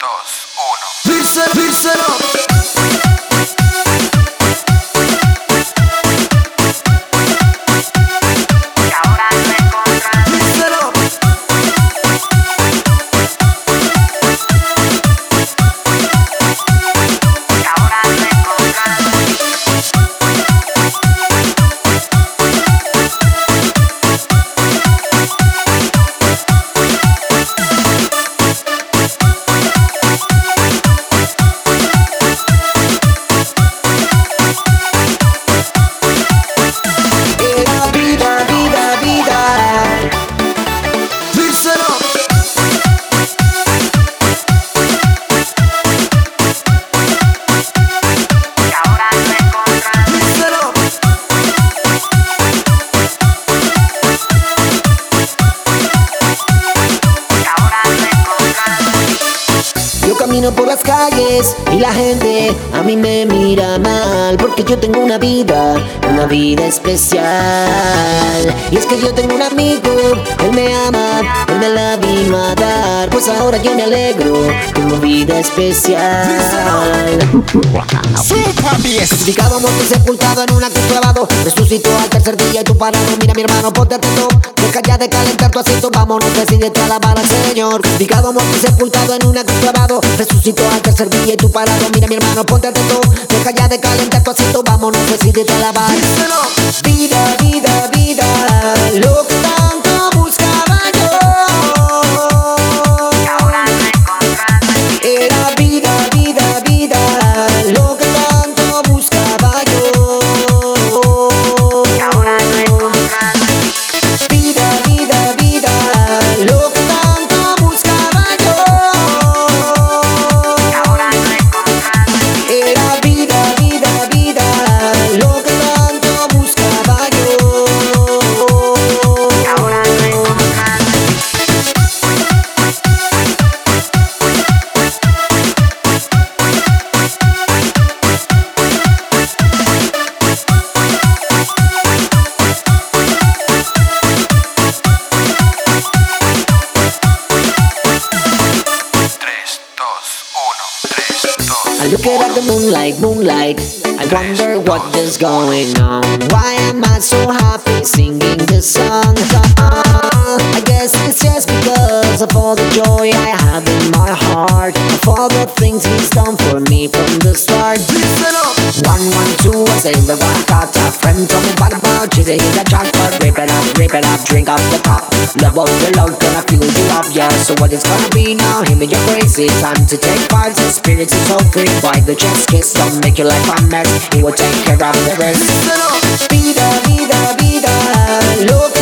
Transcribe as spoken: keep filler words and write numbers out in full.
dos, uno. Díselo, díselo. Camino por las calles y la gente a mí me mira mal, porque yo tengo una vida, una vida especial. Y es que yo tengo un amigo, él me ama, él me la vino a dar, pues ahora yo me alegro, tengo vida especial. Crucificado, muerto y sepultado en un acto clavado, resucitó al tercer día y tú parado. Mira mi hermano, ponte atento, deja ya de calentar tu asiento, vámonos, decídete a alabar al Señor. Crucificado, muerto y sepultado en un acto clavado, resucitó al tercer día y tú parado. Mira mi hermano, ponte atento, deja ya de calentar tu asiento, vámonos, decídete a alabar. Vida, vida, vida, lo que tanto buscaba yo. Era vida, vida, vida, lo que tanto buscaba yo. Vida, vida, vida, lo que tanto buscaba yo. Era vida, vida, vida, lo que tanto buscaba yo. tres, dos, uno. tres, dos. I look at the moonlight, moonlight. I wonder what is going on. Why am I so happy singing this song? Uh, I guess it's just because of all the joy I have in my heart, of all the things he's done for me from the start. One, one, two, I say the rock got a friend from me, but about you, he's a jackpot. Rip it up, rip it up, drink off the top. Love out the love, gonna fuel you up, yeah. So what it's gonna be now? Hear me, your crazy. Time to take part, the spirits is so free. Why the chest kiss, don't make you like a mess. He will take care of the rest. Vida, vida, vida, lo que